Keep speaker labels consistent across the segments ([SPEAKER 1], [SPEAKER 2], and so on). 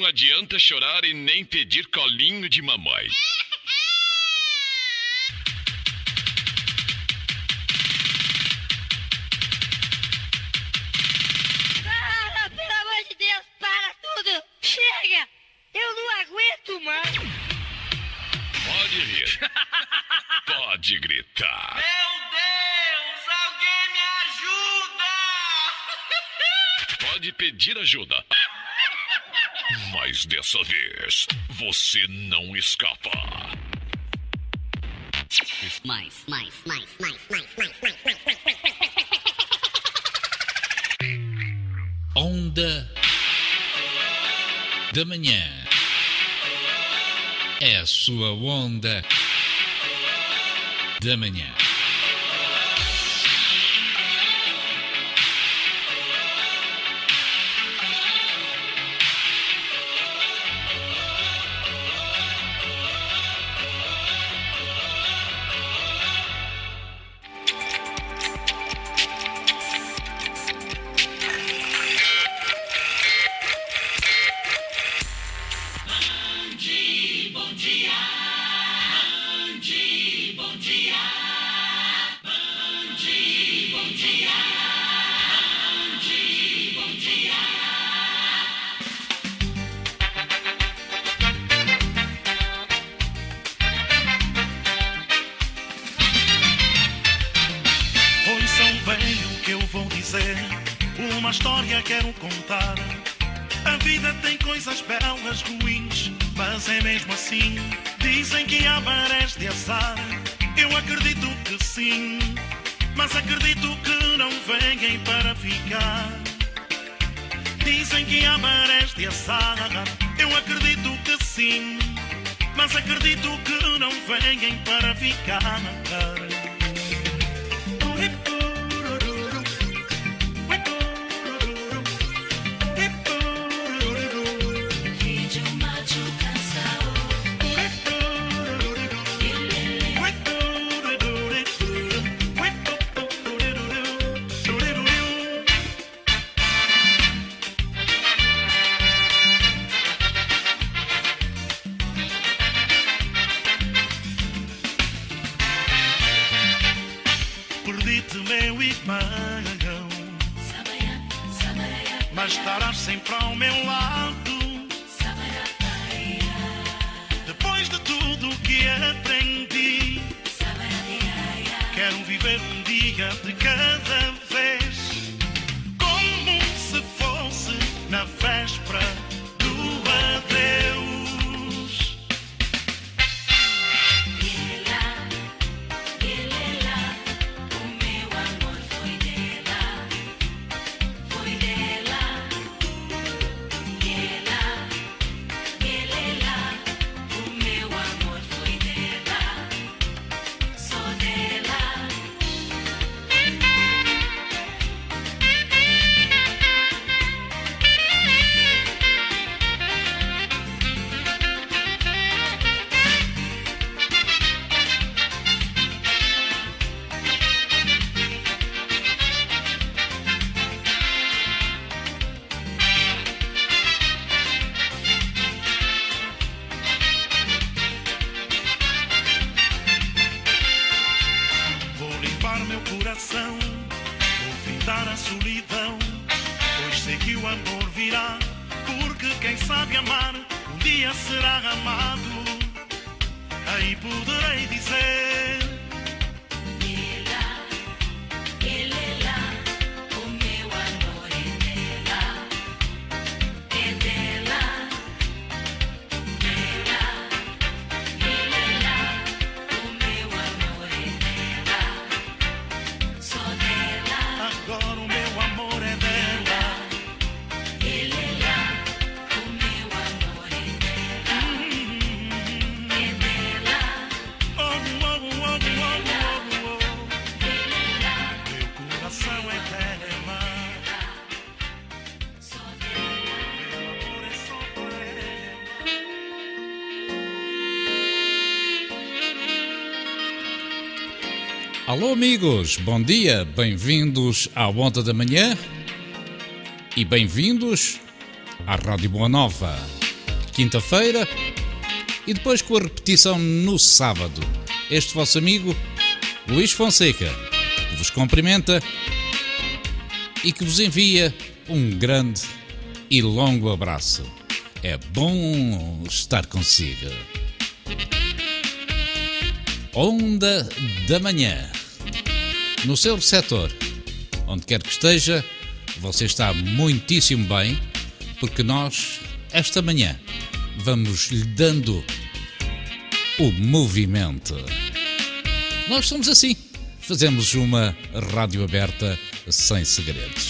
[SPEAKER 1] adianta chorar e nem pedir colinho de mamãe.
[SPEAKER 2] Para, pelo amor de Deus, para tudo! Chega! Eu não aguento mais!
[SPEAKER 1] Pode rir. Pode gritar.
[SPEAKER 3] Meu Deus, alguém me ajuda!
[SPEAKER 1] Pode pedir ajuda. Mas dessa vez, você não escapa.
[SPEAKER 4] Mais.
[SPEAKER 5] Onda da Manhã. É a sua Onda da Manhã.
[SPEAKER 6] Uma história quero contar. A vida tem coisas belas, ruins, mas é mesmo assim. Dizem que há marés de azar. Eu acredito que sim, mas acredito que não venham para ficar. Dizem que há marés de azar. Eu acredito que sim, mas acredito que não venham para ficar. Perdi-te, meu irmão, mas estarás sempre ao meu lado. Depois de tudo que aprendi, quero viver um dia de cada vez, como se fosse na véspera do adeus. Vou findar a solidão, pois sei que o amor virá, porque quem sabe amar um dia será amado. Aí poderei dizer:
[SPEAKER 2] Ele lá, o meu amor é dela, é dela, ele lá, o meu amor é dela, só dela.
[SPEAKER 6] agora o meu amor é dela.
[SPEAKER 2] Ele lá, o meu amor é dela,
[SPEAKER 6] Oh, oh, oh, oh, oh, oh, oh.
[SPEAKER 2] ele lá,
[SPEAKER 6] Meu coração é dela.
[SPEAKER 2] só dela.
[SPEAKER 6] Meu amor é só para ela.
[SPEAKER 5] Alô amigos, bom dia, bem-vindos à Onda da Manhã e bem-vindos à Rádio Boa Nova. quinta-feira e depois com a repetição no sábado. Este vosso amigo Luís Fonseca, que vos cumprimenta e que vos envia um grande e longo abraço. É bom estar consigo. Onda da Manhã. No seu receptor, onde quer que esteja, você está muitíssimo bem, porque nós, esta manhã, vamos lhe dando o movimento. Nós somos assim, fazemos uma rádio aberta sem segredos.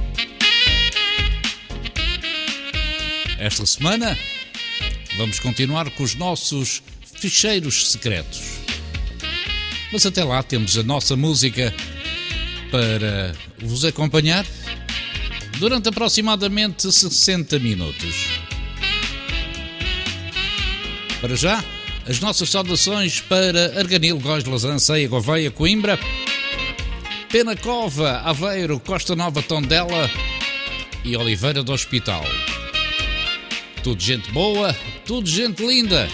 [SPEAKER 5] Esta semana, vamos continuar com os nossos ficheiros secretos. Mas até lá temos a nossa música para vos acompanhar durante aproximadamente 60 minutos. Para já, as nossas saudações para Arganil, Góis de Lausanne, Ceia, Gouveia, Coimbra, Penacova, Aveiro, Costa Nova, Tondela e Oliveira do Hospital. Tudo gente boa, tudo gente linda.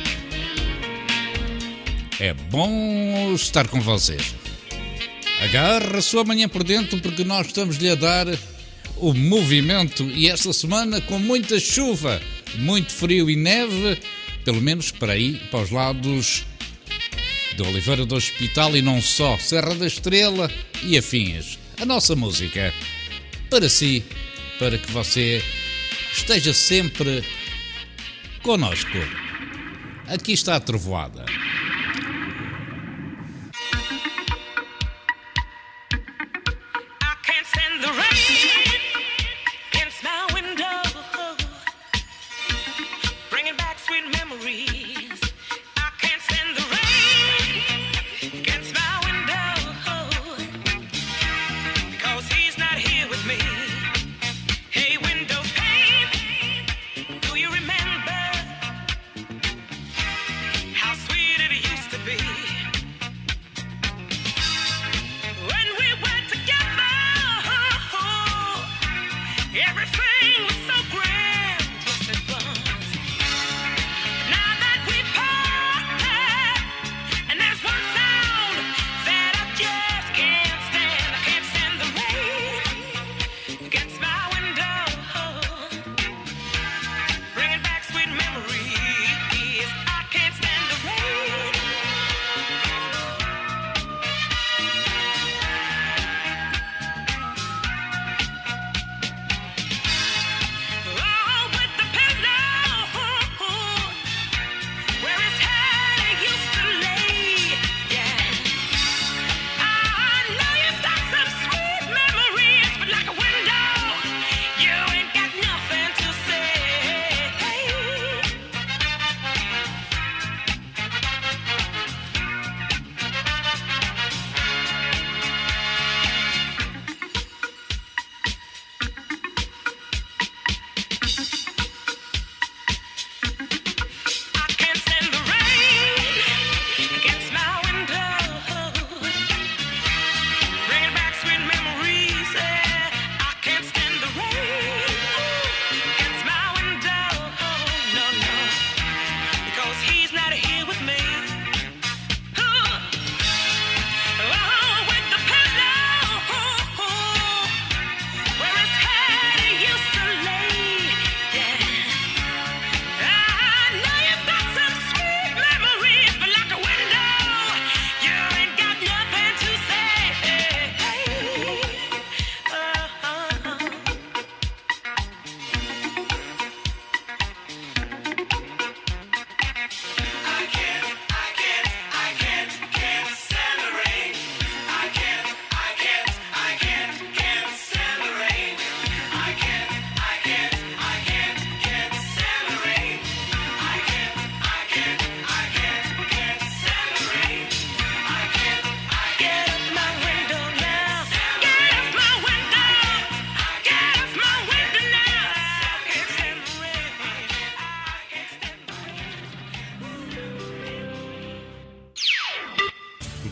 [SPEAKER 5] É bom estar com vocês. Agarra a sua manhã por dentro, porque nós estamos-lhe a dar o movimento, e esta semana com muita chuva, muito frio e neve, pelo menos para aí, para os lados de Oliveira do Hospital e não só, Serra da Estrela e afins. A nossa música para si, para que você esteja sempre connosco. Aqui está a trovoada.
[SPEAKER 4] How sweet it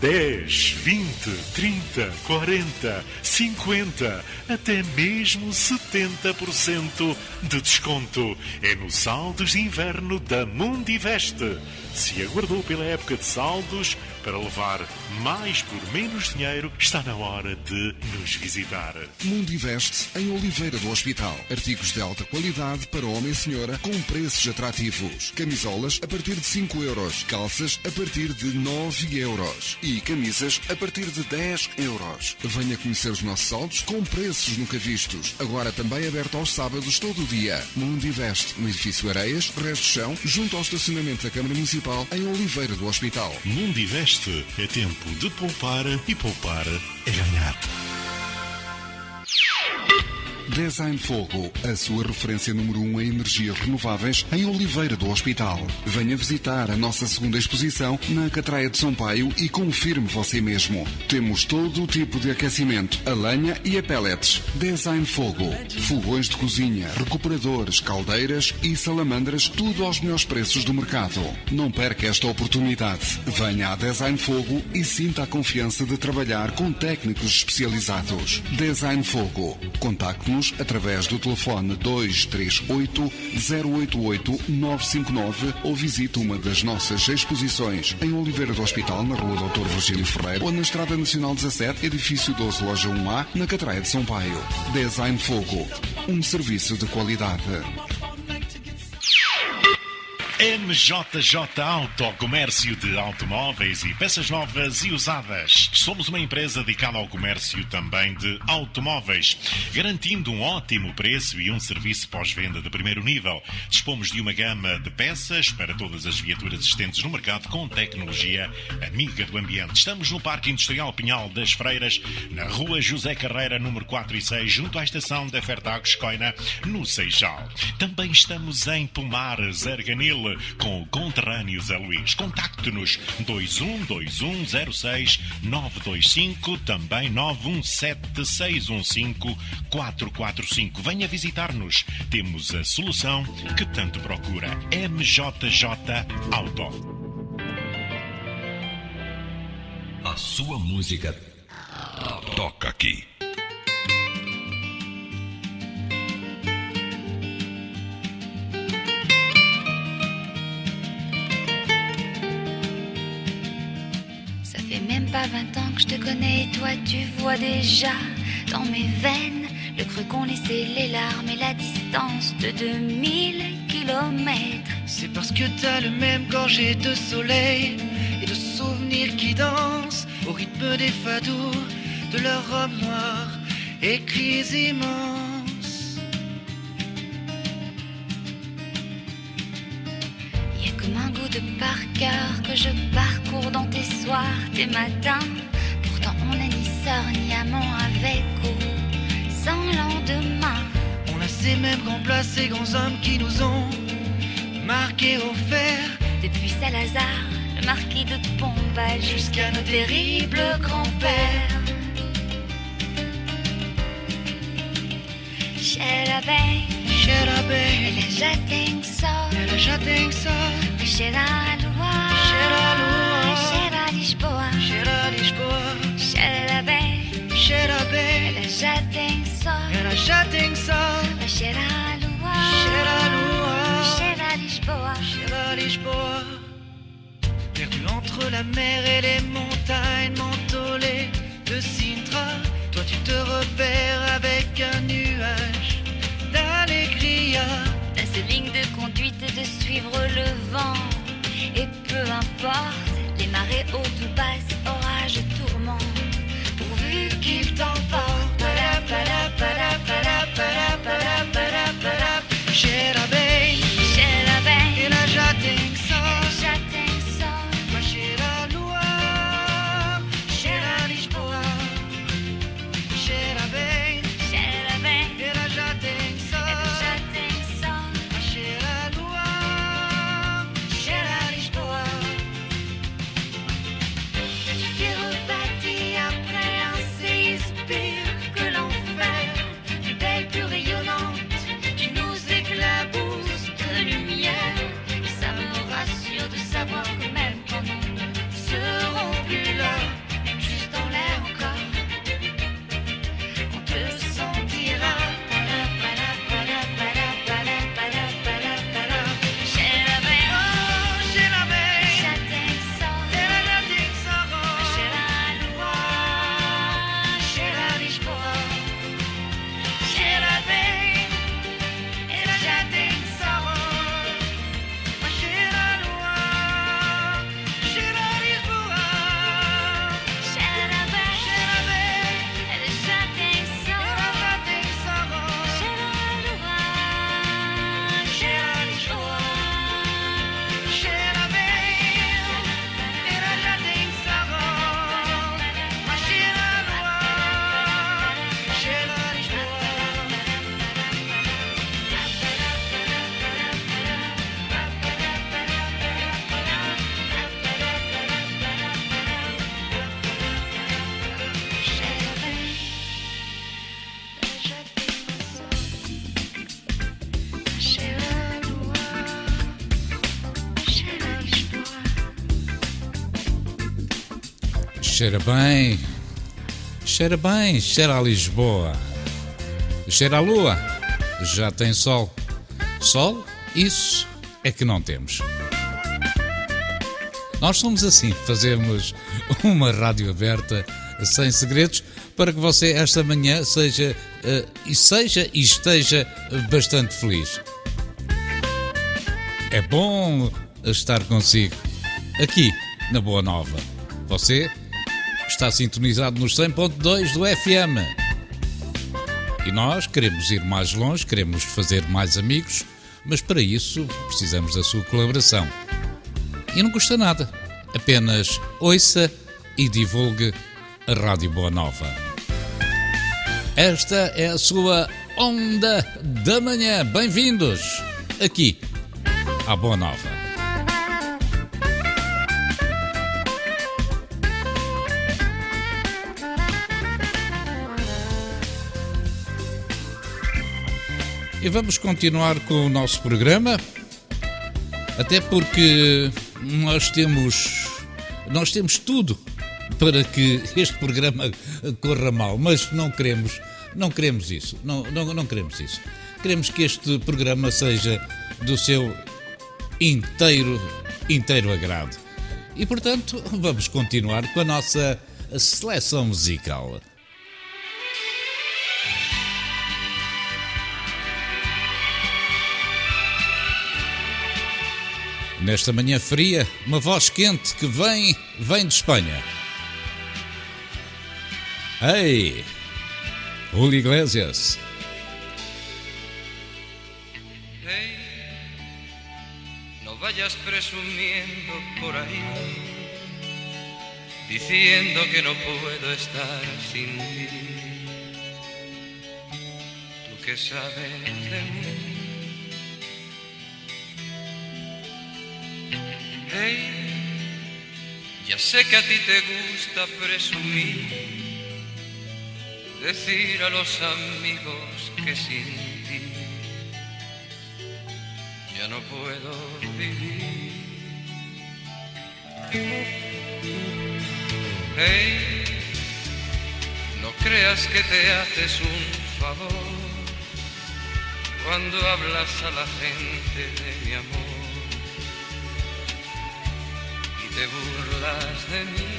[SPEAKER 6] 10, 20, 30, 40, 50, até mesmo 70% de desconto. É no Saldos de Inverno da Mundiveste. Se aguardou pela época de saldos para levar mais por menos dinheiro, está na hora de nos visitar.
[SPEAKER 4] Mundiveste, em Oliveira do Hospital. Artigos de alta qualidade para homem e senhora com preços atrativos. Camisolas a partir de 5 euros. Calças a partir de 9 euros. E camisas a partir de 10 euros. Venha conhecer os nossos saldos com preços nunca vistos. Agora também aberto aos sábados todo o dia. Mundiveste, no edifício Areias, Resto de Chão, junto ao estacionamento da Câmara Municipal, em Oliveira do Hospital.
[SPEAKER 6] Mundiveste, é tempo de poupar e poupar é ganhar.
[SPEAKER 4] Design Fogo, a sua referência número 1 em energias renováveis em Oliveira do Hospital. Venha visitar a nossa segunda exposição na Catraia de São Paio e confirme você mesmo. Temos todo o tipo de aquecimento, a lenha e a pellets. Design Fogo, fogões de cozinha, recuperadores, caldeiras e salamandras, tudo aos melhores preços do mercado. Não perca esta oportunidade. Venha a Design Fogo e sinta a confiança de trabalhar com técnicos especializados. Design Fogo. Contacte-nos através do telefone 238 088 959 ou visite uma das nossas exposições em Oliveira do Hospital, na Rua Dr. Virgílio Ferreira, ou na Estrada Nacional 17, edifício 12, loja 1A, na Catraia de São Paio. Design Fogo, um serviço de qualidade.
[SPEAKER 6] MJJ Auto, comércio de automóveis e peças novas e usadas. Somos uma empresa dedicada ao comércio também de automóveis, garantindo um ótimo preço e um serviço pós-venda de primeiro nível. Dispomos de uma gama de peças para todas as viaturas existentes no mercado com tecnologia amiga do ambiente. Estamos no Parque Industrial Pinhal das Freiras, na Rua José Carreira, número 4 e 6, junto à estação da Fertagos Coina, no Seixal. Também estamos em Pomares, Arganil, com o conterrâneo Zé Luís. Contacte-nos 212106-925, também 917-615-445. Venha visitar-nos. Temos a solução que tanto procura. MJJ Auto.
[SPEAKER 1] A sua música toca aqui.
[SPEAKER 7] Pas 20 ans que je te connais, toi tu vois déjà dans mes veines le creux qu'ont laissé les larmes et la distance de 2000 kilomètres.
[SPEAKER 8] C'est parce que t'as le même gorgé de soleil et de souvenirs qui dansent au rythme des fadous de leurs robes noires et cris immenses.
[SPEAKER 7] Y a comme un goût de par cœur que je parcours dans tes soirs, tes matins. Pourtant on n'est ni sœur ni amant avec ou sans lendemain.
[SPEAKER 8] On a ces mêmes grands plats, ces grands hommes qui nous ont marqués au fer.
[SPEAKER 7] Depuis Salazar, le marquis de Pombal, jusqu'à nos terribles grands-pères. Cheira bem, ela já tem sol,
[SPEAKER 8] ela já tem sol.
[SPEAKER 7] Cheira a lua, cheira a Lisboa, cheira bem, ela já tem sol,
[SPEAKER 8] ela já tem sol.
[SPEAKER 7] Cheira a lua, cheira a Lisboa,
[SPEAKER 8] Lisboa. Perdu entre la mer et les montagnes mentholées de Sintra, toi tu te repères avec un nuage d'allégria.
[SPEAKER 7] T'as ces lignes de conduite de suivre le vent. Et peu importe, les marées hautes ou basses, orages, tourments, pourvu qu'il t'emporte.
[SPEAKER 8] Cheira bem, ela já tem sol, mas cheira a lua, cheira a Lisboa. Cheira bem, ela já tem sol, mas cheira a lua, cheira a Lisboa.
[SPEAKER 5] Cheira bem, cheira a Lisboa, cheira a lua, já tem sol. Sol, isso é que não temos. Nós somos assim, fazemos uma rádio aberta, sem segredos, para que você esta manhã seja e esteja bastante feliz. É bom estar consigo, aqui na Boa Nova. Você está sintonizado nos 100.2 do FM. E nós queremos ir mais longe, queremos fazer mais amigos, mas para isso precisamos da sua colaboração. E não custa nada, apenas ouça e divulgue a Rádio Boa Nova. Esta é a sua Onda da Manhã. Bem-vindos aqui à Boa Nova. E vamos continuar com o nosso programa, até porque nós temos tudo para que este programa corra mal, mas não queremos isso, não queremos isso. Queremos que este programa seja do seu inteiro agrado. E, portanto, vamos continuar com a nossa seleção musical. Nesta manhã fria, uma voz quente que vem de Espanha. Ei, Julio Iglesias.
[SPEAKER 8] Hey, no vayas presumiendo por ahí, diciendo que no puedo estar sin ti. Tú que sabes de mí. Hey, ya sé que a ti te gusta presumir, decir a los amigos que sin ti ya no puedo vivir. Hey, no creas que te haces un favor cuando hablas a la gente de mi amor. Te burlas de mí.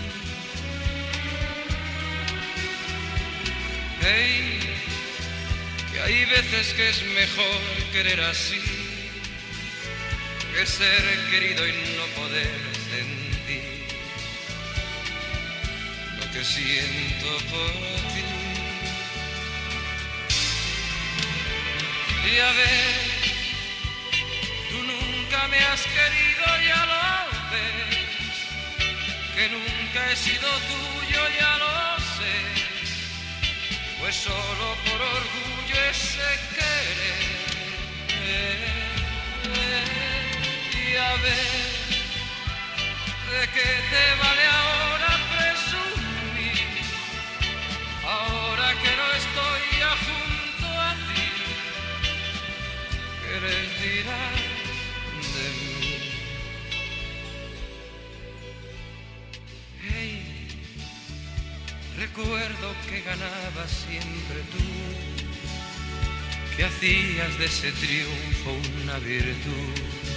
[SPEAKER 8] Hey, que hay veces que es mejor querer así que ser querido y no poder sentir lo que siento por ti. Y a ver, tú nunca me has querido, ya lo ves, que nunca he sido tuyo, ya lo sé, pues solo por orgullo ese querer. Y a ver, ¿de qué te vale ahora presumir? Ahora que no estoy ya junto a ti, ¿qué les dirás de mí? Hey, recuerdo que ganabas siempre tú, que hacías de ese triunfo una virtud.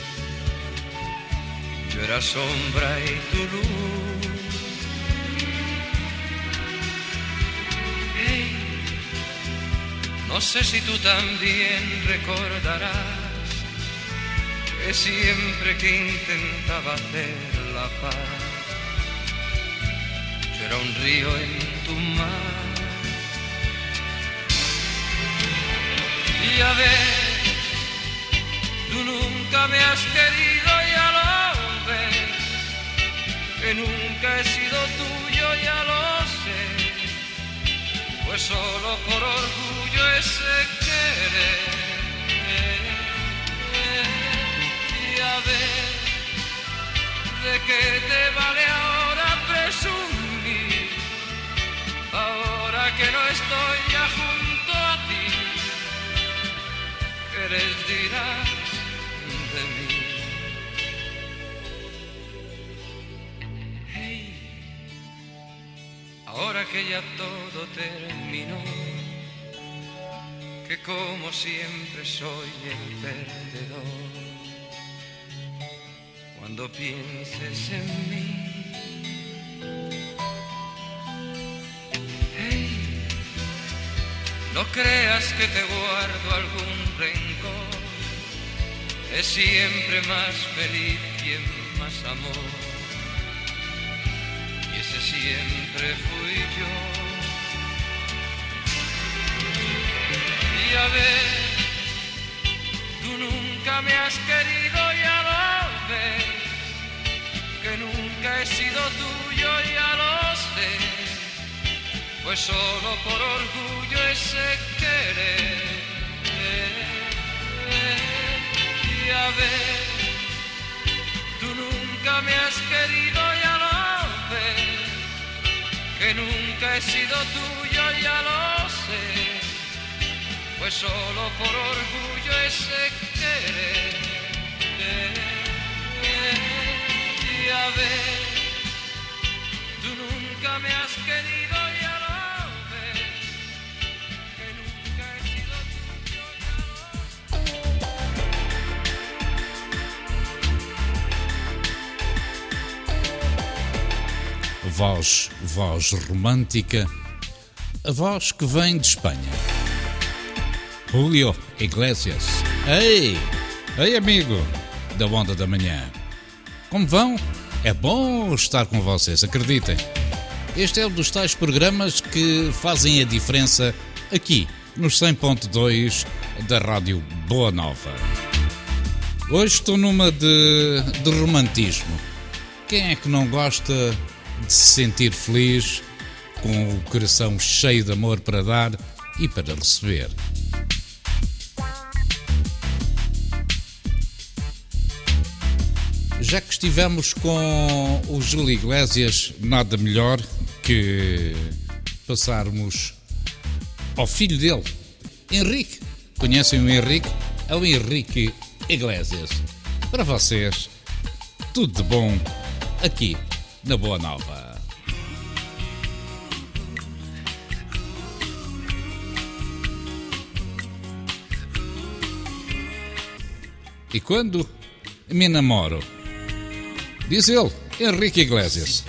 [SPEAKER 8] Yo era sombra y tu luz. Hey, no sé si tú también recordarás que siempre que intentaba hacer la paz, yo era un río en tu mar. Y a ver, tú nunca me has querido, ya lo ves, que nunca he sido tuyo, ya lo sé, pues solo por orgullo ese querer. Y a ver, ¿de qué te vale ahora presumir? Ahora que no estoy ya junto a ti, ¿qué les dirás de mí? Hey, ahora que ya todo terminó, que como siempre soy el perdedor. Cuando pienses en mí, hey, no creas que te guardo algún rencor, es siempre más feliz quien más amó, y ese siempre fui yo. Y a ver, tú nunca me has querido, ya lo ves, que nunca he sido tuyo, ya lo sé, pues solo por orgullo ese querer. Y a ver, tú nunca me has querido, ya lo ves, que nunca he sido tuyo, ya lo sé, pues solo por orgullo ese querer. Y a ver, tú nunca me has querido, ya lo ves, que nunca he sido tuyo, ya lo sé.
[SPEAKER 5] Voz romântica, a voz que vem de Espanha. Julio Iglesias. Ei amigo da Onda da Manhã. Como vão? É bom estar com vocês, acreditem. Este é um dos tais programas que fazem a diferença aqui, nos 100.2 da Rádio Boa Nova. Hoje estou numa de romantismo. Quem é que não gosta de se sentir feliz, com o coração cheio de amor para dar e para receber? Já que estivemos com o Júlio Iglesias, nada melhor que passarmos ao filho dele, Henrique. Conhecem o Henrique? É o Henrique Iglesias. Para vocês, tudo de bom aqui na Boa Nova. E quando me namoro, diz ele, Henrique Iglesias.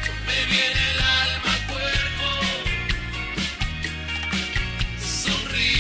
[SPEAKER 8] sonríe.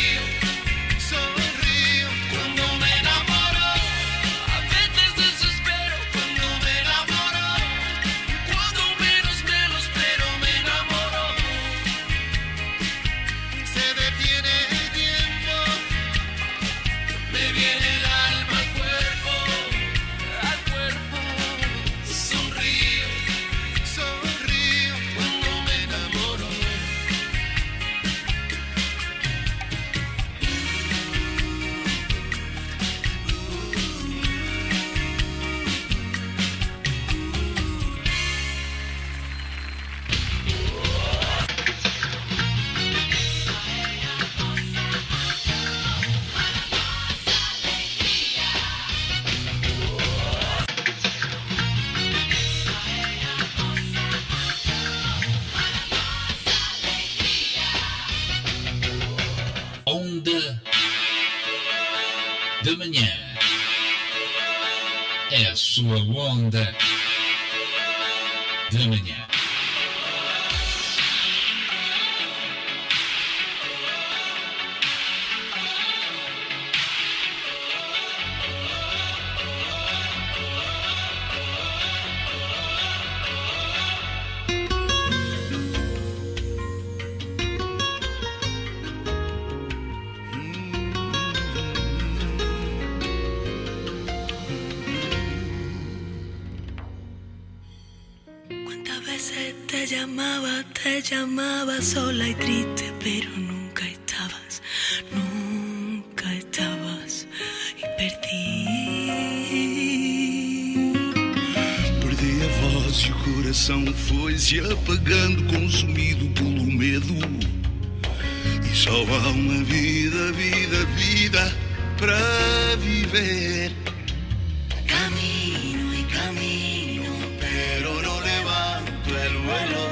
[SPEAKER 5] da manhã. É a sua onda da manhã.
[SPEAKER 9] Te llamaba sola y triste, pero nunca estabas y
[SPEAKER 6] Perdi a voz e o coração foi se apagando, consumido pelo medo. E só há uma vida para viver.
[SPEAKER 9] Camino y camino, pero no levanto el vuelo.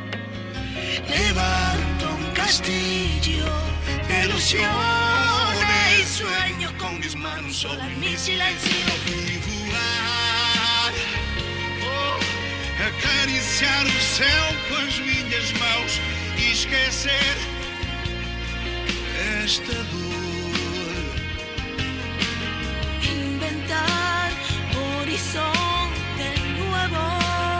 [SPEAKER 9] Levanto un castillo de ilusiones y sueños con mis manos sola en mi silencio.
[SPEAKER 6] E voar, acariciar o céu com as minhas mãos e esquecer esta dor.
[SPEAKER 9] Inventar horizontes nuevos.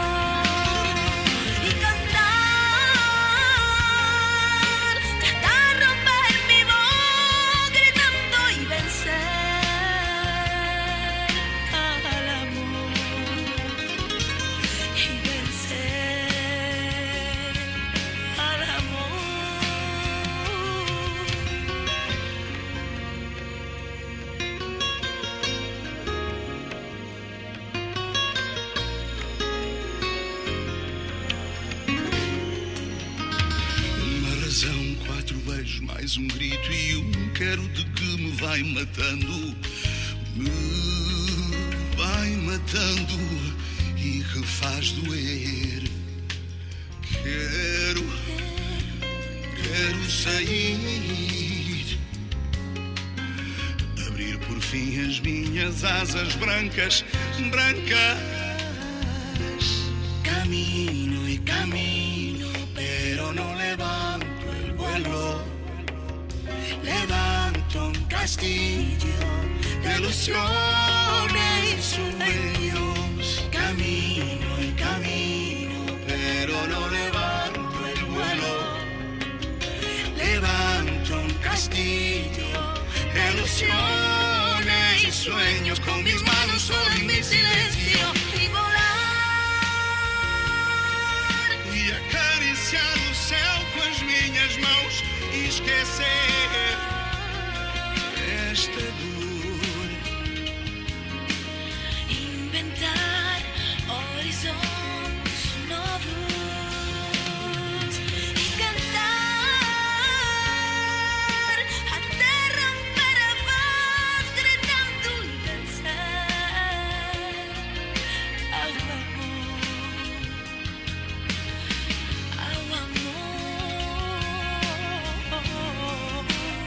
[SPEAKER 6] Mais um grito e um quero de que me vai matando e que faz doer. Quero sair, abrir por fim as minhas asas brancas.
[SPEAKER 9] Camino y camino, pero no levanto el vuelo. Levanto un castillo de ilusiones y sueños. Camino y camino, pero no levanto el vuelo. Levanto un castillo de ilusiones y sueños con mis manos solo en mi silencio. Y volar
[SPEAKER 6] e acariciar o céu com as minhas mãos e esquecer esta dor.
[SPEAKER 9] Inventar horizontes novos y cantar até romper a voz, gritando y vencer ao amor.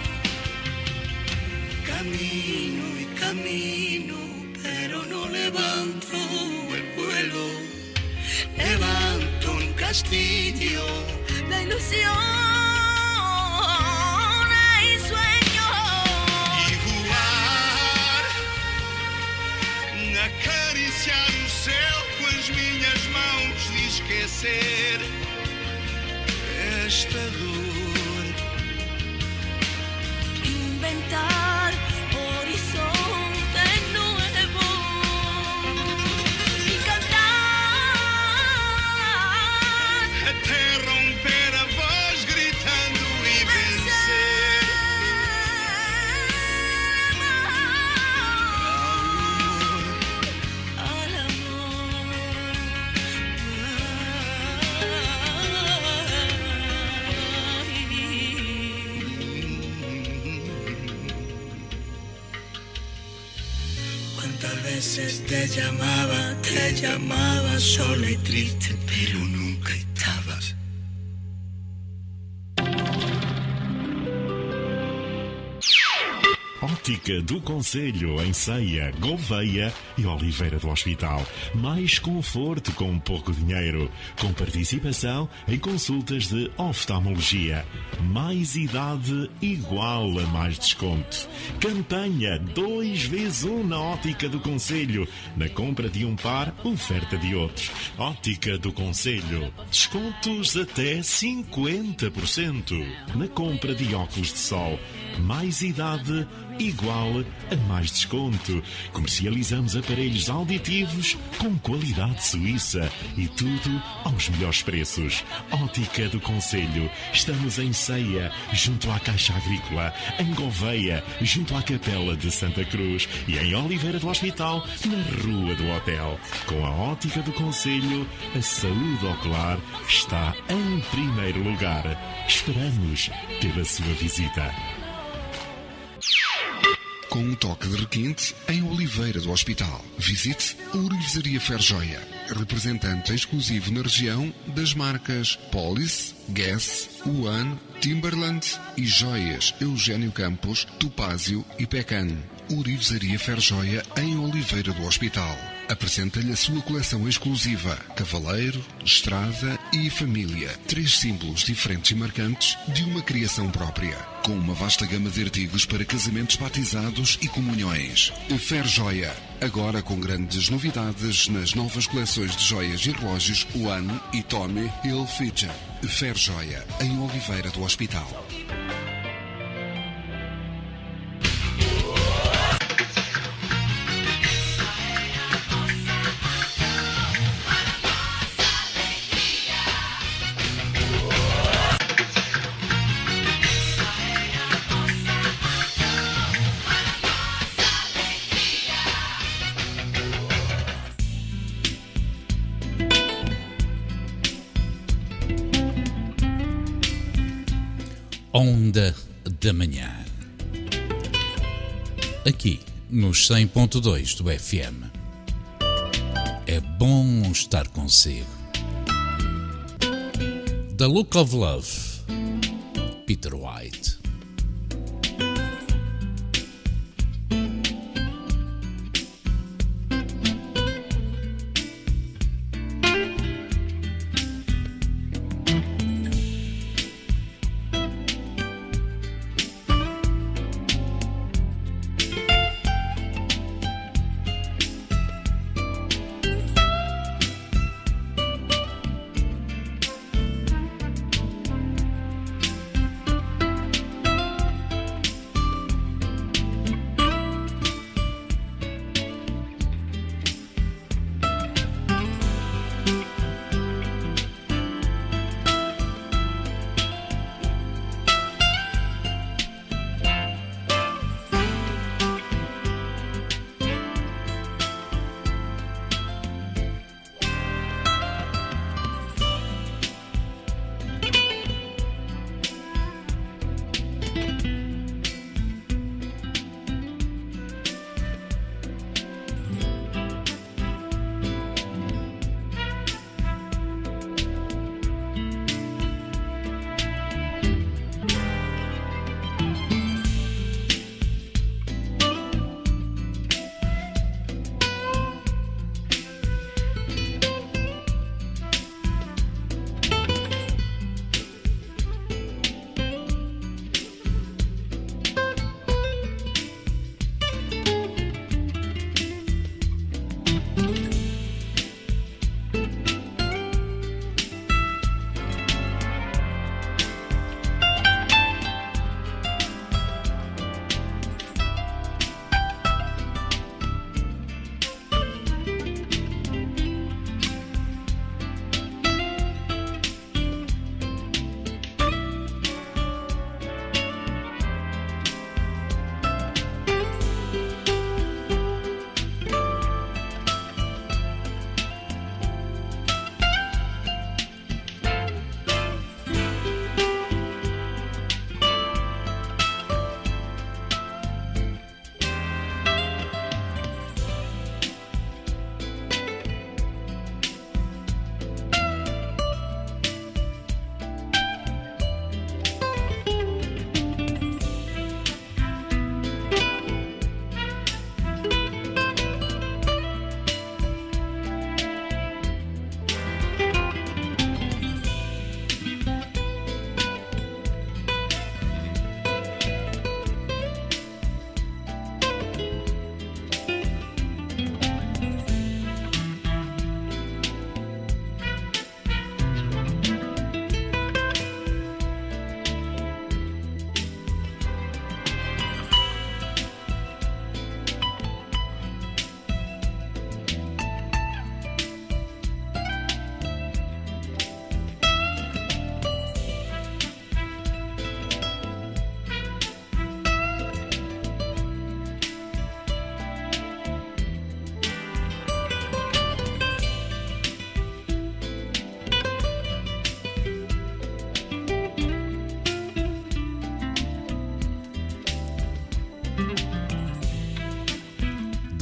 [SPEAKER 9] Camino y camino, pero no levanto el vuelo. Levanto un castillo de ilusiones y sueños.
[SPEAKER 6] E voar, acariciar o céu com as minhas mãos e esquecer esta dor.
[SPEAKER 9] Inventar horizontes nuevos y cantar
[SPEAKER 6] até romper a voz gritando e vencer
[SPEAKER 9] al
[SPEAKER 6] Cuántas veces te llamaba sola y triste, pero nunca estabas.
[SPEAKER 10] Ótica do Conselho, em Ceia, Gouveia e Oliveira do Hospital. Mais conforto com pouco dinheiro. Com participação em consultas de oftalmologia. Mais idade igual a mais desconto. Campanha 2x1 na Ótica do Conselho. Na compra de um par, oferta de outro. Ótica do Conselho. Descontos até 50%. Na compra de óculos de sol. Mais idade igual a mais desconto. Comercializamos aparelhos auditivos com qualidade suíça e tudo aos melhores preços. Ótica do Conselho. Estamos em Ceia, junto à Caixa Agrícola, em Gouveia, junto à Capela de Santa Cruz e em Oliveira do Hospital, na Rua do Hotel. Com a Ótica do Conselho, a saúde ocular está em primeiro lugar. Esperamos pela sua visita.
[SPEAKER 4] Com um toque de requinte em Oliveira do Hospital. Visite a Orivesaria Ferjoia, representante exclusivo na região das marcas Polis, Guess, One, Timberland e joias Eugênio Campos, Topázio e Pecan. Orivesaria Ferjoia em Oliveira do Hospital. Apresenta-lhe a sua coleção exclusiva: Cavaleiro, Estrada e Família. 3 símbolos diferentes e marcantes de uma criação própria. Com uma vasta gama de artigos para casamentos, batizados e comunhões. Ferjoia, agora com grandes novidades nas novas coleções de joias e relógios One e Tommy Hilfiger. Ferjoia, em Oliveira do Hospital.
[SPEAKER 5] Onda da Manhã. Aqui, nos 100.2 do FM. É bom estar consigo. The Look of Love, Peter White.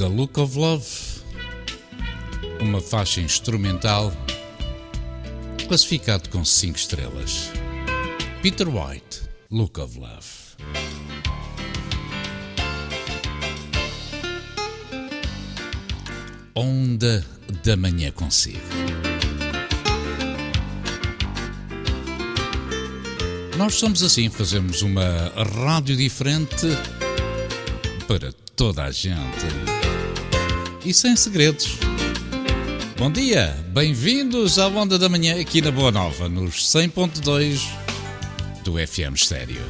[SPEAKER 5] The Look of Love, uma faixa instrumental classificado com 5 estrelas. Peter White, Look of Love. Onda da Manhã consigo. Nós somos assim, fazemos uma rádio diferente para toda a gente e sem segredos. Bom dia, bem-vindos à Onda da Manhã aqui na Boa Nova, nos 100.2 do FM Estéreo.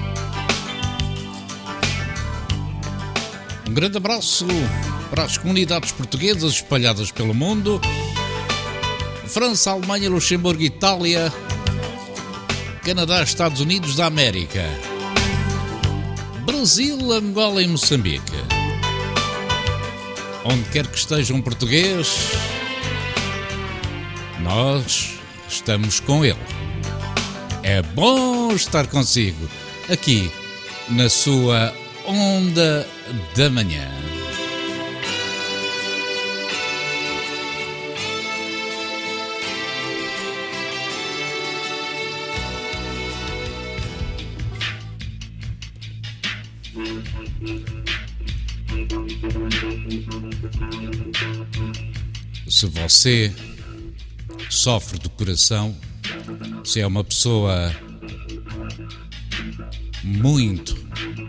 [SPEAKER 5] Um grande abraço para as comunidades portuguesas espalhadas pelo mundo: França, Alemanha, Luxemburgo, Itália, Canadá, Estados Unidos da América, Brasil, Angola e Moçambique. Onde quer que esteja um português, nós estamos com ele. É bom estar consigo aqui na sua Onda da Manhã. Se você sofre do coração, se é uma pessoa muito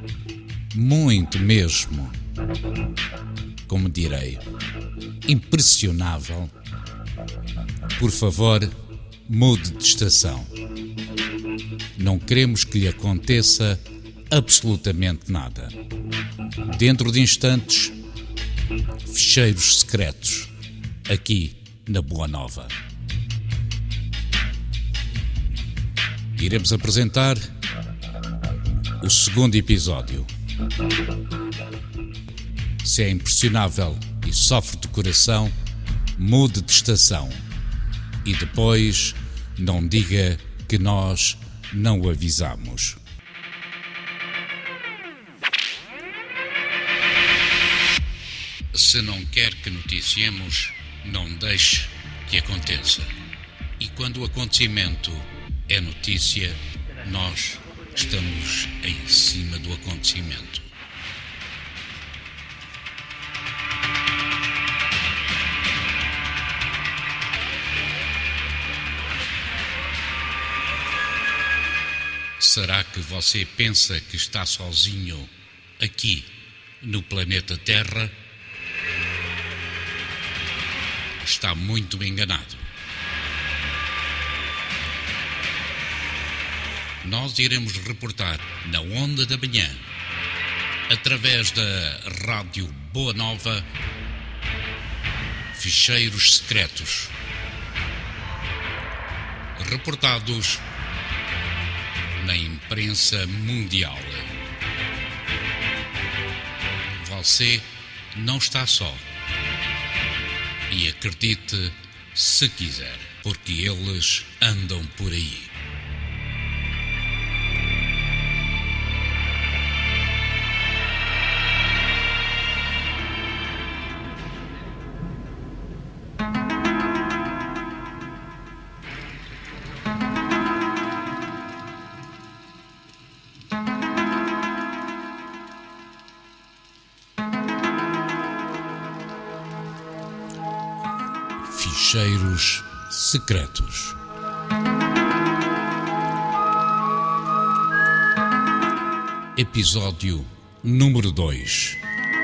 [SPEAKER 5] mesmo, como direi, impressionável, por favor, mude de estação. Não queremos que lhe aconteça absolutamente nada. Dentro de instantes, Ficheiros Secretos, aqui na Boa Nova. Iremos apresentar o segundo episódio. Se é impressionável e sofre do coração, mude de estação. E depois não diga que nós não o avisamos. Se não quer que noticiemos, não deixe que aconteça. E quando o acontecimento é notícia, nós estamos em cima do acontecimento. Será que você pensa que está sozinho aqui no planeta Terra? Está muito enganado. Nós iremos reportar na Onda da Manhã, através da Rádio Boa Nova, Ficheiros Secretos, reportados na imprensa mundial. Você não está só. E acredite se quiser, porque eles andam por aí. Ficheiros Secretos. Episódio número 2.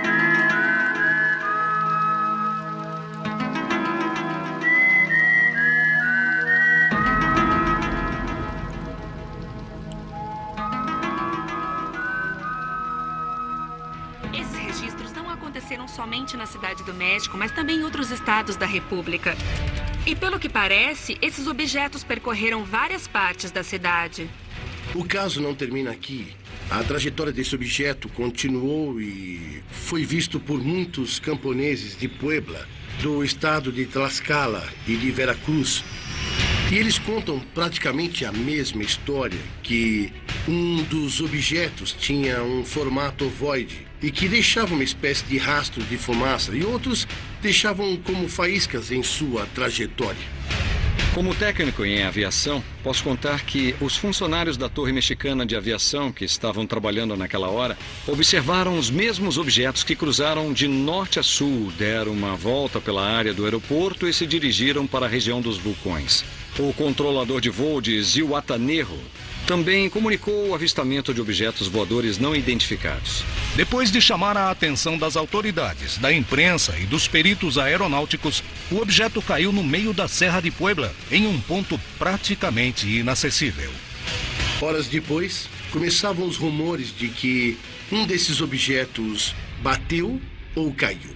[SPEAKER 11] Esses registros não aconteceram somente na Cidade do México, mas também em outros estados da República. E pelo que parece, esses objetos percorreram várias partes da cidade.
[SPEAKER 12] O caso não termina aqui. A trajetória desse objeto continuou e foi visto por muitos camponeses de Puebla, do estado de Tlaxcala e de Veracruz, E eles contam praticamente a mesma história, que um dos objetos tinha um formato ovoide e que deixava uma espécie de rastro de fumaça, e outros deixavam como faíscas em sua trajetória.
[SPEAKER 13] Como técnico em aviação, posso contar que os funcionários da Torre Mexicana de Aviação que estavam trabalhando naquela hora observaram os mesmos objetos que cruzaram de norte a sul, deram uma volta pela área do aeroporto e se dirigiram para a região dos vulcões. O controlador de voo de Zihuatanejo também comunicou o avistamento de objetos voadores não identificados.
[SPEAKER 14] Depois de chamar a atenção das autoridades, da imprensa e dos peritos aeronáuticos, o objeto caiu no meio da Serra de Puebla, em um ponto praticamente inacessível.
[SPEAKER 12] Horas depois, começavam os rumores de que um desses objetos bateu ou caiu.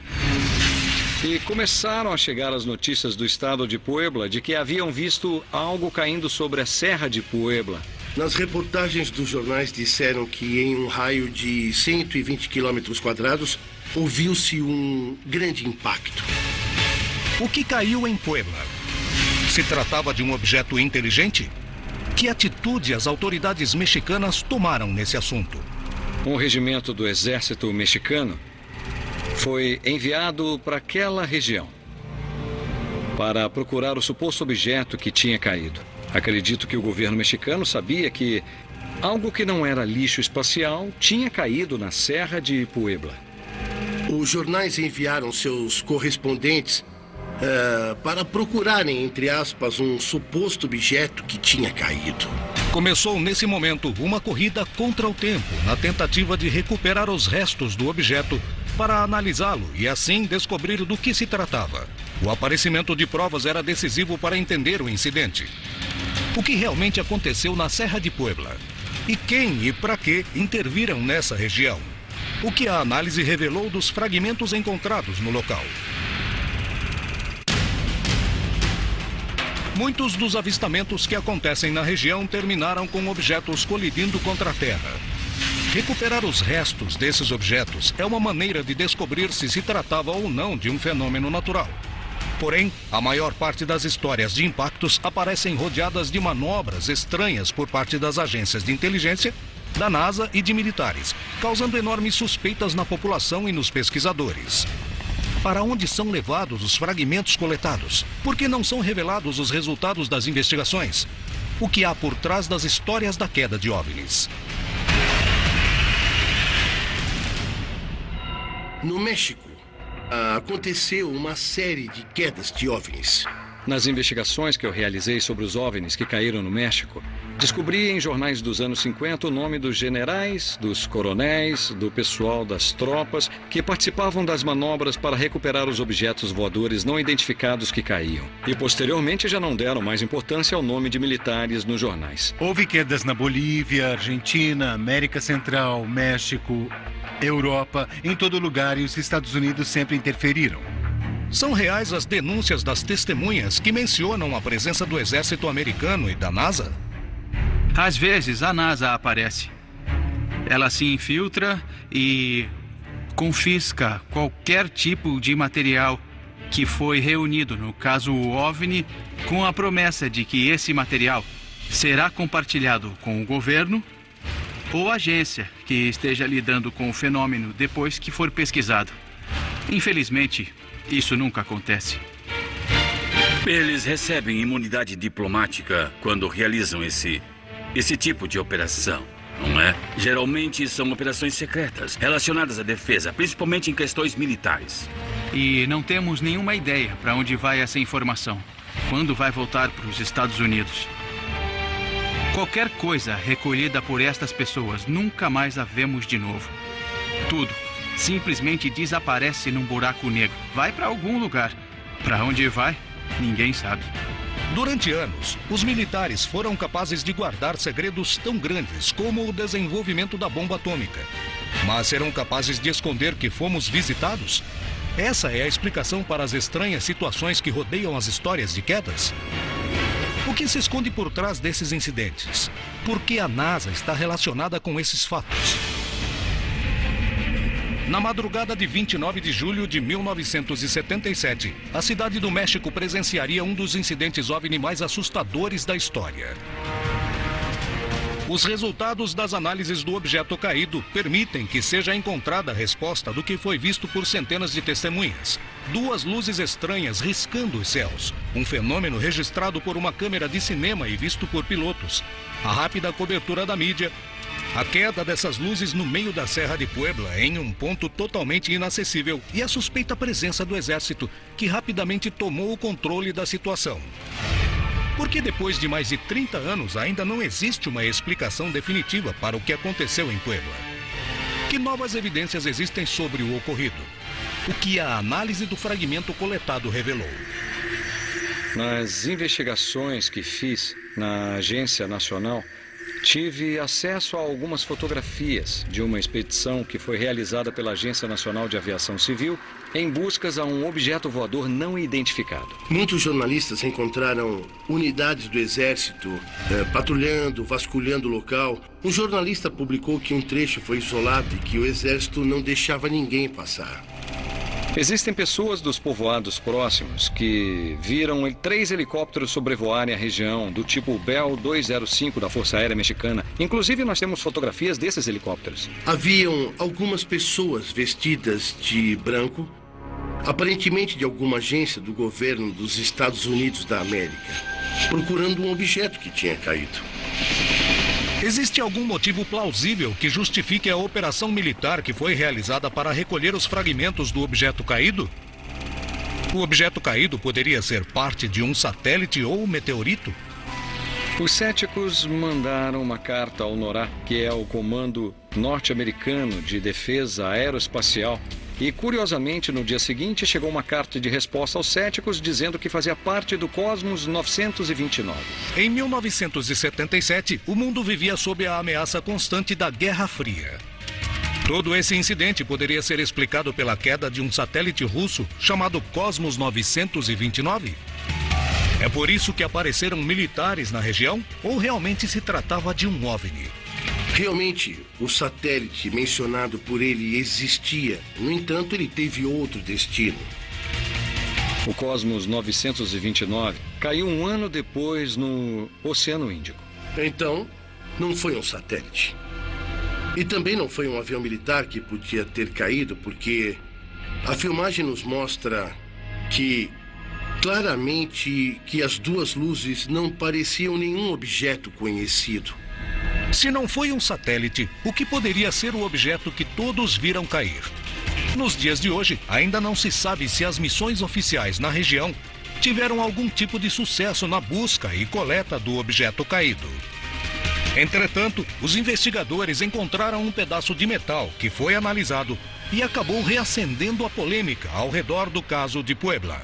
[SPEAKER 13] E começaram a chegar as notícias do estado de Puebla de que haviam visto algo caindo sobre a Serra de Puebla.
[SPEAKER 12] Nas reportagens dos jornais disseram que em um raio de 120 quilômetros quadrados ouviu-se um grande impacto.
[SPEAKER 14] O que caiu em Puebla? Se tratava de um objeto inteligente? Que atitude as autoridades mexicanas tomaram nesse assunto?
[SPEAKER 13] Um regimento do exército mexicano foi enviado para aquela região para procurar o suposto objeto que tinha caído. Acredito que o governo mexicano sabia que algo que não era lixo espacial tinha caído na Serra de Puebla.
[SPEAKER 12] Os jornais enviaram seus correspondentes para procurarem, entre aspas, um suposto objeto que tinha caído.
[SPEAKER 14] Começou nesse momento uma corrida contra o tempo, na tentativa de recuperar os restos do objeto para analisá-lo e assim descobrir do que se tratava. O aparecimento de provas era decisivo para entender o incidente. O que realmente aconteceu na Serra de Puebla? E quem e para que interviram nessa região? O que a análise revelou dos fragmentos encontrados no local? Muitos dos avistamentos que acontecem na região terminaram com objetos colidindo contra a Terra. Recuperar os restos desses objetos é uma maneira de descobrir se tratava ou não de um fenômeno natural. Porém, a maior parte das histórias de impactos aparecem rodeadas de manobras estranhas por parte das agências de inteligência, da NASA e de militares, causando enormes suspeitas na população e nos pesquisadores. Para onde são levados os fragmentos coletados? Por que não são revelados os resultados das investigações? O que há por trás das histórias da queda de OVNIs?
[SPEAKER 12] No México, aconteceu uma série de quedas de OVNIs.
[SPEAKER 13] Nas investigações que eu realizei sobre os OVNIs que caíram no México, descobri em jornais dos anos 50 o nome dos generais, dos coronéis, do pessoal das tropas que participavam das manobras para recuperar os objetos voadores não identificados que caíam. E posteriormente já não deram mais importância ao nome de militares nos jornais.
[SPEAKER 15] Houve quedas na Bolívia, Argentina, América Central, México, Europa, em todo lugar, e os Estados Unidos sempre interferiram.
[SPEAKER 14] São reais as denúncias das testemunhas que mencionam a presença do exército americano e da NASA?
[SPEAKER 16] Às vezes a NASA aparece. Ela se infiltra e confisca qualquer tipo de material que foi reunido, no caso o OVNI, com a promessa de que esse material será compartilhado com o governo ou agência que esteja lidando com o fenômeno depois que for pesquisado. Infelizmente, isso nunca acontece.
[SPEAKER 17] Eles recebem imunidade diplomática quando realizam esse tipo de operação, não é? Geralmente são operações secretas, relacionadas à defesa, principalmente em questões militares.
[SPEAKER 16] E não temos nenhuma ideia para onde vai essa informação. Quando vai voltar para os Estados Unidos. Qualquer coisa recolhida por estas pessoas nunca mais a vemos de novo. Tudo simplesmente desaparece num buraco negro. Vai para algum lugar. Para onde vai, ninguém sabe.
[SPEAKER 14] Durante anos, os militares foram capazes de guardar segredos tão grandes como o desenvolvimento da bomba atômica. Mas serão capazes de esconder que fomos visitados? Essa é a explicação para as estranhas situações que rodeiam as histórias de quedas? O que se esconde por trás desses incidentes? Por que a NASA está relacionada com esses fatos? Na madrugada de 29 de julho de 1977, a cidade do México presenciaria um dos incidentes OVNI mais assustadores da história. Os resultados das análises do objeto caído permitem que seja encontrada a resposta do que foi visto por centenas de testemunhas. 2 luzes estranhas riscando os céus, um fenômeno registrado por uma câmera de cinema e visto por pilotos. A rápida cobertura da mídia, a queda dessas luzes no meio da Serra de Puebla, em um ponto totalmente inacessível, e a suspeita presença do exército, que rapidamente tomou o controle da situação. Porque depois de mais de 30 anos ainda não existe uma explicação definitiva para o que aconteceu em Puebla. Que novas evidências existem sobre o ocorrido? O que a análise do fragmento coletado revelou?
[SPEAKER 13] Nas investigações que fiz na Agência Nacional, tive acesso a algumas fotografias de uma expedição que foi realizada pela Agência Nacional de Aviação Civil em buscas a um objeto voador não identificado.
[SPEAKER 12] Muitos jornalistas encontraram unidades do exército patrulhando, vasculhando o local. Um jornalista publicou que um trecho foi isolado e que o exército não deixava ninguém passar.
[SPEAKER 13] Existem pessoas dos povoados próximos que viram 3 helicópteros sobrevoarem a região do tipo Bell 205 da Força Aérea Mexicana. Inclusive, nós temos fotografias desses helicópteros.
[SPEAKER 12] Haviam algumas pessoas vestidas de branco, aparentemente de alguma agência do governo dos Estados Unidos da América, procurando um objeto que tinha caído.
[SPEAKER 14] Existe algum motivo plausível que justifique a operação militar que foi realizada para recolher os fragmentos do objeto caído? O objeto caído poderia ser parte de um satélite ou meteorito?
[SPEAKER 13] Os céticos mandaram uma carta ao NORAD, que é o Comando Norte-Americano de Defesa Aeroespacial, e, curiosamente, no dia seguinte chegou uma carta de resposta aos céticos dizendo que fazia parte do Cosmos 929.
[SPEAKER 14] Em 1977, o mundo vivia sob a ameaça constante da Guerra Fria. Todo esse incidente poderia ser explicado pela queda de um satélite russo chamado Cosmos 929? É por isso que apareceram militares na região ou realmente se tratava de um OVNI?
[SPEAKER 12] Realmente, o satélite mencionado por ele existia. No entanto, ele teve outro destino.
[SPEAKER 13] O Cosmos 929 caiu um ano depois no Oceano Índico.
[SPEAKER 12] Então, não foi um satélite. E também não foi um avião militar que podia ter caído, porque a filmagem nos mostra que, claramente, que as 2 luzes não pareciam nenhum objeto conhecido.
[SPEAKER 14] Se não foi um satélite, o que poderia ser o objeto que todos viram cair? Nos dias de hoje, ainda não se sabe se as missões oficiais na região tiveram algum tipo de sucesso na busca e coleta do objeto caído. Entretanto, os investigadores encontraram um pedaço de metal que foi analisado e acabou reacendendo a polêmica ao redor do caso de Puebla.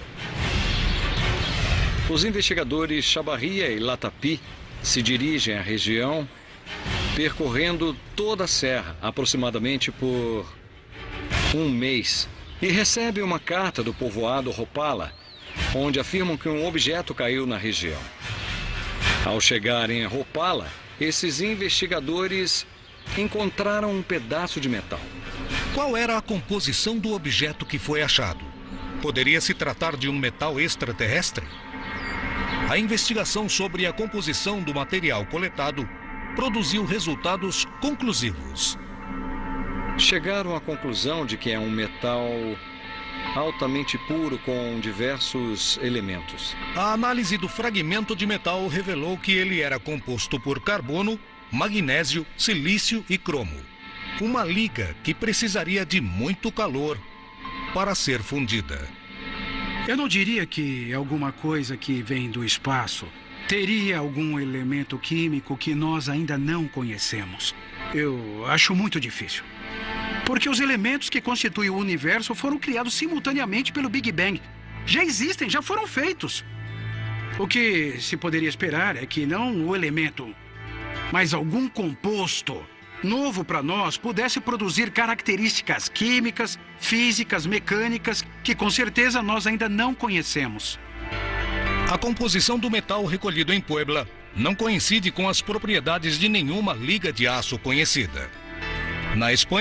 [SPEAKER 13] Os investigadores Chavarria e Latapy se dirigem à região percorrendo toda a serra, aproximadamente por um mês, e recebem uma carta do povoado Ropala, onde afirmam que um objeto caiu na região. Ao chegarem a Ropala, esses investigadores encontraram um pedaço de metal.
[SPEAKER 14] Qual era a composição do objeto que foi achado? Poderia se tratar de um metal extraterrestre? A investigação sobre a composição do material coletado produziu resultados conclusivos.
[SPEAKER 13] Chegaram à conclusão de que é um metal altamente puro com diversos elementos.
[SPEAKER 14] A análise do fragmento de metal revelou que ele era composto por carbono, magnésio, silício e cromo. Uma liga que precisaria de muito calor para ser fundida.
[SPEAKER 18] Eu não diria que alguma coisa que vem do espaço teria algum elemento químico que nós ainda não conhecemos. Eu acho muito difícil. Porque os elementos que constituem o universo foram criados simultaneamente pelo Big Bang. Já existem, já foram feitos. O que se poderia esperar é que não o elemento, mas algum composto novo para nós pudesse produzir características químicas, físicas, mecânicas, que com certeza nós ainda não conhecemos.
[SPEAKER 14] A composição do metal recolhido em Puebla não coincide com as propriedades de nenhuma liga de aço conhecida. Na Espanha,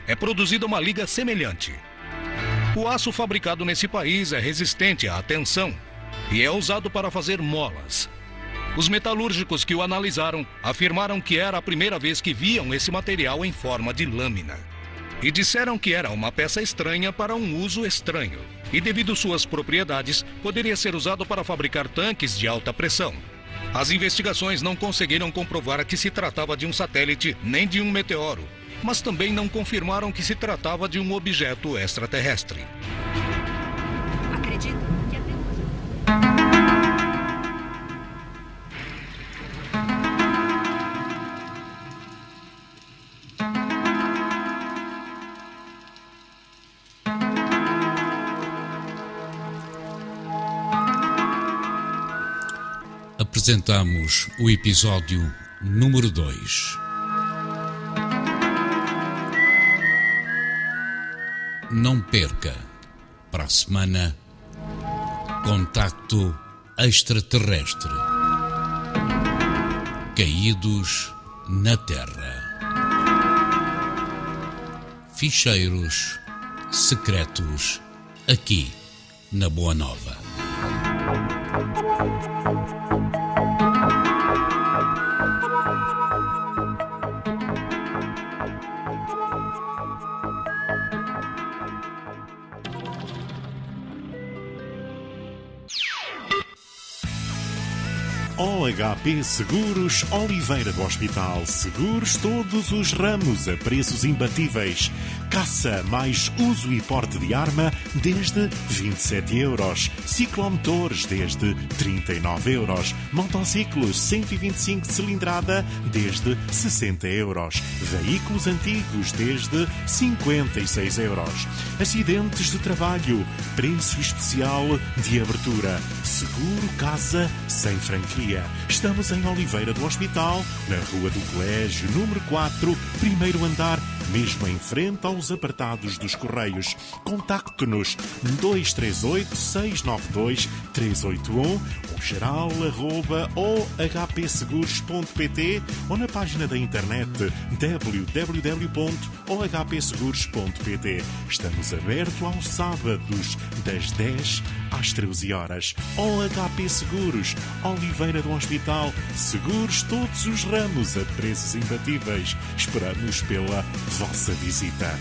[SPEAKER 14] é produzida uma liga semelhante. O aço fabricado nesse país é resistente à tensão e é usado para fazer molas. Os metalúrgicos que o analisaram afirmaram que era a primeira vez que viam esse material em forma de lâmina. E disseram que era uma peça estranha para um uso estranho. E devido suas propriedades, poderia ser usado para fabricar tanques de alta pressão. As investigações não conseguiram comprovar que se tratava de um satélite nem de um meteoro, mas também não confirmaram que se tratava de um objeto extraterrestre.
[SPEAKER 11] Acredito que até
[SPEAKER 5] Apresentamos o episódio número 2. Não perca, para a semana, Contacto Extraterrestre. Caídos na Terra. Ficheiros secretos aqui na Boa Nova.
[SPEAKER 10] OHP Seguros Oliveira do Hospital. Seguros todos os ramos a preços imbatíveis. Caça mais uso e porte de arma desde 27 euros. Ciclomotores desde 39 euros. Motociclos 125 cilindrada desde 60 euros. Veículos antigos desde 56 euros. Acidentes de trabalho. Preço especial de abertura. Seguro casa sem franquia. Estamos em Oliveira do Hospital, na Rua do Colégio, número 4, primeiro andar, mesmo em frente aos apartados dos Correios. Contacte-nos 238-692-381 ou geral@ohpseguros.pt ou na página da internet www.ohpseguros.pt. Estamos abertos aos sábados, das 10 às 13 horas. OHP Seguros, Oliveira do Hospital. Seguros todos os ramos a preços imbatíveis. Esperamos pela vossa visita.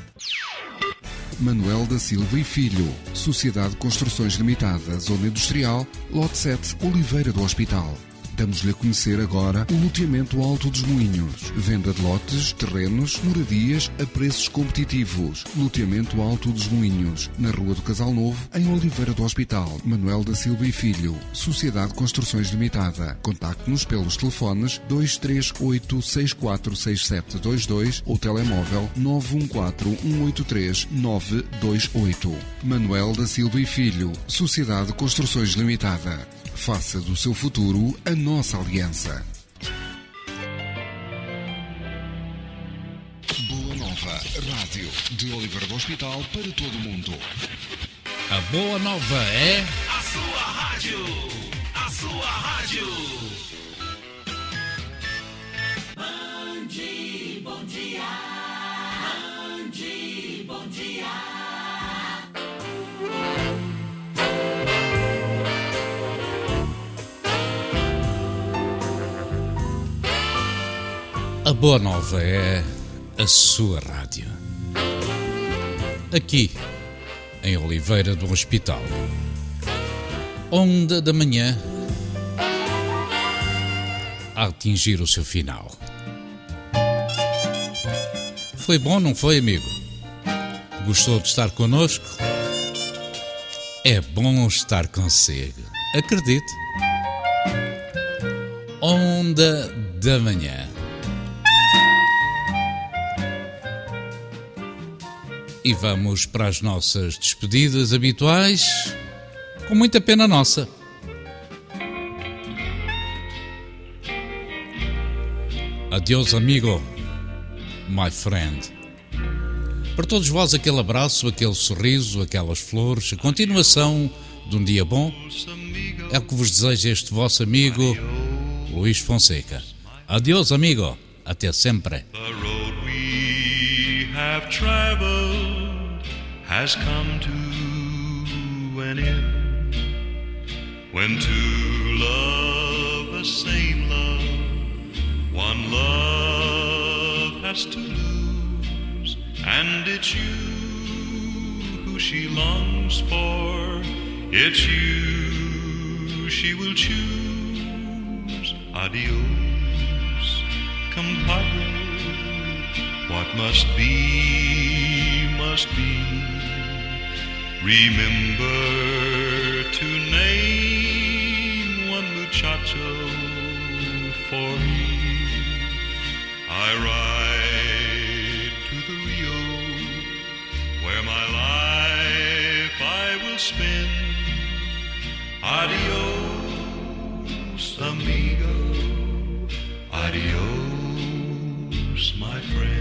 [SPEAKER 4] Manuel da Silva e Filho, Sociedade de Construções Limitada, Zona Industrial, Lote 7, Oliveira do Hospital. Damos-lhe a conhecer agora o loteamento Alto dos Moinhos. Venda de lotes, terrenos, moradias a preços competitivos. Loteamento Alto dos Moinhos, na Rua do Casal Novo, em Oliveira do Hospital. Manuel da Silva e Filho, Sociedade de Construções Limitada. Contacte-nos pelos telefones 238-646722 ou telemóvel 914-183-928. Manuel da Silva e Filho, Sociedade de Construções Limitada. Faça do seu futuro a nossa aliança. Boa Nova Rádio, de Oliveira do Hospital para todo o mundo.
[SPEAKER 5] A Boa Nova é
[SPEAKER 9] a sua rádio, a sua rádio. Bandi, bom dia. Bandi, bom dia.
[SPEAKER 5] A Boa Nova é a sua rádio. Aqui, em Oliveira do Hospital. Onda da manhã a atingir o seu final. Foi bom, não foi, amigo? Gostou de estar connosco? É bom estar consigo. Acredite. Onda da manhã. E vamos para as nossas despedidas habituais, com muita pena nossa. Adeus, amigo, my friend. Para todos vós, aquele abraço, aquele sorriso, aquelas flores, a continuação de um dia bom. É o que vos deseja este vosso amigo, Luís Fonseca. Adeus, amigo. Até sempre.
[SPEAKER 6] have traveled has come to an end. When two love the same love, one love has to lose, and it's you who she longs for, it's you she will choose. Adios, compadre, what must be, must be. Remember to name one muchacho for me. I ride to the Rio, where my life I will spend. Adios, amigo, adios, my friend.